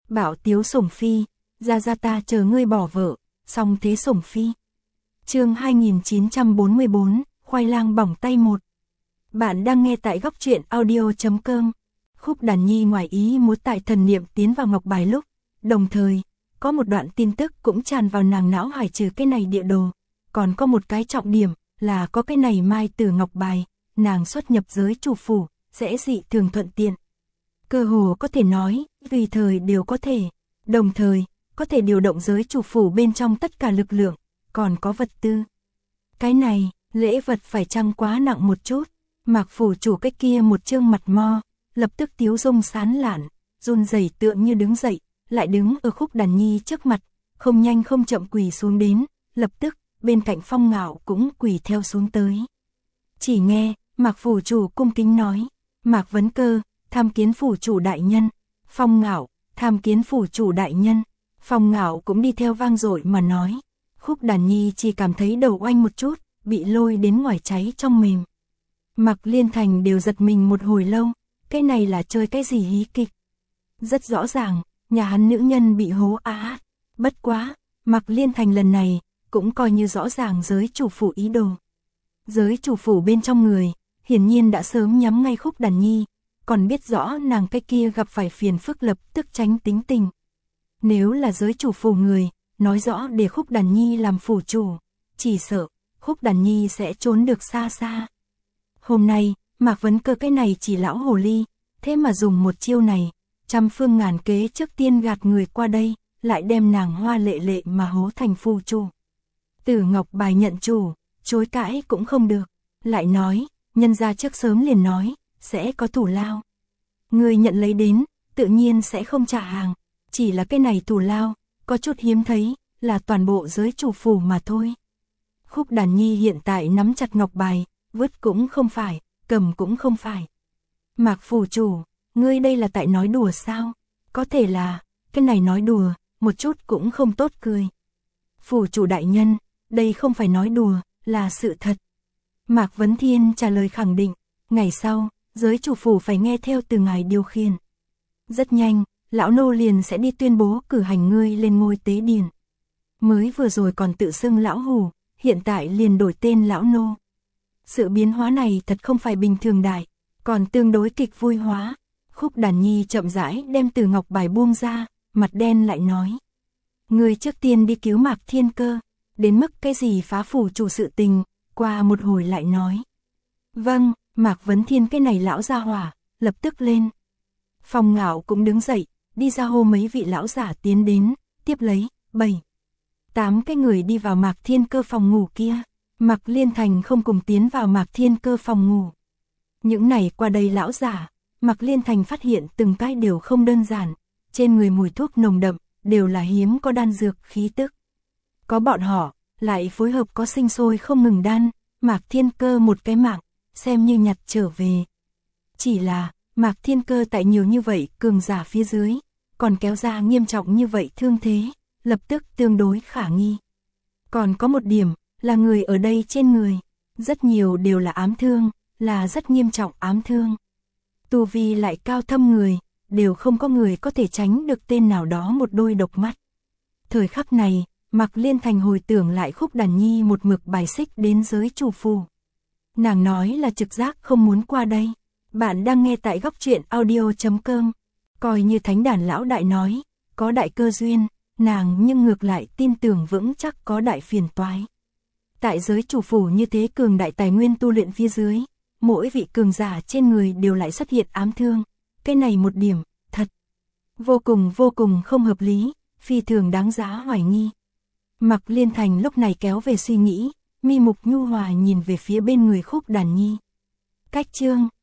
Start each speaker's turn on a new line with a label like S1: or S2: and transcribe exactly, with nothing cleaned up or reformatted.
S1: Bảo tiếu sủng phi, ra ra ta chờ ngươi bỏ vợ, song thế sủng phi. Chương hai nghìn chín trăm bốn mươi bốn, khoai lang bỏng tay một. Bạn đang nghe tại góc truyện audio chấm com. Khúc Đàn Nhi ngoài ý muốn tại thần niệm tiến vào ngọc bài lúc, đồng thời, có một đoạn tin tức cũng tràn vào nàng não hải trừ cái này địa đồ. Còn có một cái trọng điểm là có cái này mai tử ngọc bài, nàng xuất nhập giới chủ phủ, dễ dị thường thuận tiện. Cơ hồ có thể nói, tùy thời đều có thể, đồng thời, có thể điều động giới chủ phủ bên trong tất cả lực lượng, còn có vật tư. Cái này, lễ vật phải chăng quá nặng một chút, Mạc phủ chủ cái kia một trương mặt mo, lập tức tiếu dung sán lạn, run rẩy tựa như đứng dậy, lại đứng ở Khúc Đàn Nhi trước mặt, không nhanh không chậm quỳ xuống đến, lập tức, bên cạnh Phong Ngạo cũng quỳ theo xuống tới. Chỉ nghe, Mạc phủ chủ cung kính nói, Mạc Vấn Cơ, tham kiến phủ chủ đại nhân. Phong Ngạo, tham kiến phủ chủ đại nhân. Phong Ngạo cũng đi theo vang dội mà nói. Khúc Đàn Nhi chỉ cảm thấy đầu oanh một chút, bị lôi đến ngoài cháy trong mềm. Mạc Liên Thành đều giật mình một hồi lâu, cái này là chơi cái gì hí kịch. Rất rõ ràng, nhà hắn nữ nhân bị hố á. Bất quá, Mạc Liên Thành lần này, cũng coi như rõ ràng giới chủ phủ ý đồ. Giới chủ phủ bên trong người, hiển nhiên đã sớm nhắm ngay Khúc Đàn Nhi, còn biết rõ nàng cái kia gặp phải phiền phức lập tức tránh tính tình. Nếu là giới chủ phủ người, nói rõ để Khúc Đàn Nhi làm phủ chủ, chỉ sợ, Khúc Đàn Nhi sẽ trốn được xa xa. Hôm nay, Mạc Vấn Cơ cái này chỉ lão hồ ly, thế mà dùng một chiêu này, trăm phương ngàn kế trước tiên gạt người qua đây, lại đem nàng hoa lệ lệ mà hố thành phù chủ. Tử ngọc bài nhận chủ, chối cãi cũng không được, lại nói, nhân gia trước sớm liền nói, sẽ có thủ lao. Người nhận lấy đến, tự nhiên sẽ không trả hàng, chỉ là cái này thủ lao, có chút hiếm thấy, là toàn bộ giới chủ phủ mà thôi. Khúc Đàn Nhi hiện tại nắm chặt ngọc bài, vứt cũng không phải, cầm cũng không phải. Mạc phủ chủ, ngươi đây là tại nói đùa sao? Có thể là, cái này nói đùa, một chút cũng không tốt cười. Phủ chủ đại nhân, đây không phải nói đùa, là sự thật. Mạc Vấn Thiên trả lời khẳng định, ngày sau, giới chủ phủ phải nghe theo từ ngài điều khiển. Rất nhanh, lão nô liền sẽ đi tuyên bố cử hành ngươi lên ngôi tế điền. Mới vừa rồi còn tự xưng lão hủ, hiện tại liền đổi tên lão nô. Sự biến hóa này thật không phải bình thường đại, còn tương đối kịch vui hóa. Khúc Đàn Nhi chậm rãi đem từ ngọc bài buông ra, mặt đen lại nói. Ngươi trước tiên đi cứu Mạc Thiên Cơ, đến mức cái gì phá phủ chủ sự tình, qua một hồi lại nói. Vâng, Mạc Vấn Thiên cái này lão gia hỏa, lập tức lên. Phong Ngạo cũng đứng dậy, đi ra hô mấy vị lão giả tiến đến, tiếp lấy, bảy, tám cái người đi vào Mạc Thiên Cơ phòng ngủ kia. Mạc Liên Thành không cùng tiến vào Mạc Thiên Cơ phòng ngủ. Những này qua đây lão giả, Mạc Liên Thành phát hiện từng cái đều không đơn giản, trên người mùi thuốc nồng đậm, đều là hiếm có đan dược khí tức. Có bọn họ, lại phối hợp có sinh sôi không ngừng đan, Mạc Thiên Cơ một cái mạng, xem như nhặt trở về. Chỉ là, Mạc Thiên Cơ tại nhiều như vậy cường giả phía dưới, còn kéo ra nghiêm trọng như vậy thương thế, lập tức tương đối khả nghi. Còn có một điểm, là người ở đây trên người, rất nhiều đều là ám thương, là rất nghiêm trọng ám thương. Tu vi lại cao thâm người, đều không có người có thể tránh được tên nào đó một đôi độc mắt. Thời khắc này, Mạc Liên Thành hồi tưởng lại Khúc Đàn Nhi một mực bài xích đến giới chủ phủ. Nàng nói là trực giác không muốn qua đây. Bạn đang nghe tại góc truyện audio chấm com. Coi như thánh đàn lão đại nói, có đại cơ duyên, nàng nhưng ngược lại tin tưởng vững chắc có đại phiền toái. Tại giới chủ phủ như thế cường đại tài nguyên tu luyện phía dưới, mỗi vị cường giả trên người đều lại xuất hiện ám thương. Cái này một điểm, thật, vô cùng vô cùng không hợp lý, phi thường đáng giá hoài nghi. Mạc Liên Thành lúc này kéo về suy nghĩ, mi mục nhu hòa nhìn về phía bên người Khúc Đàn Nhi. Cách chương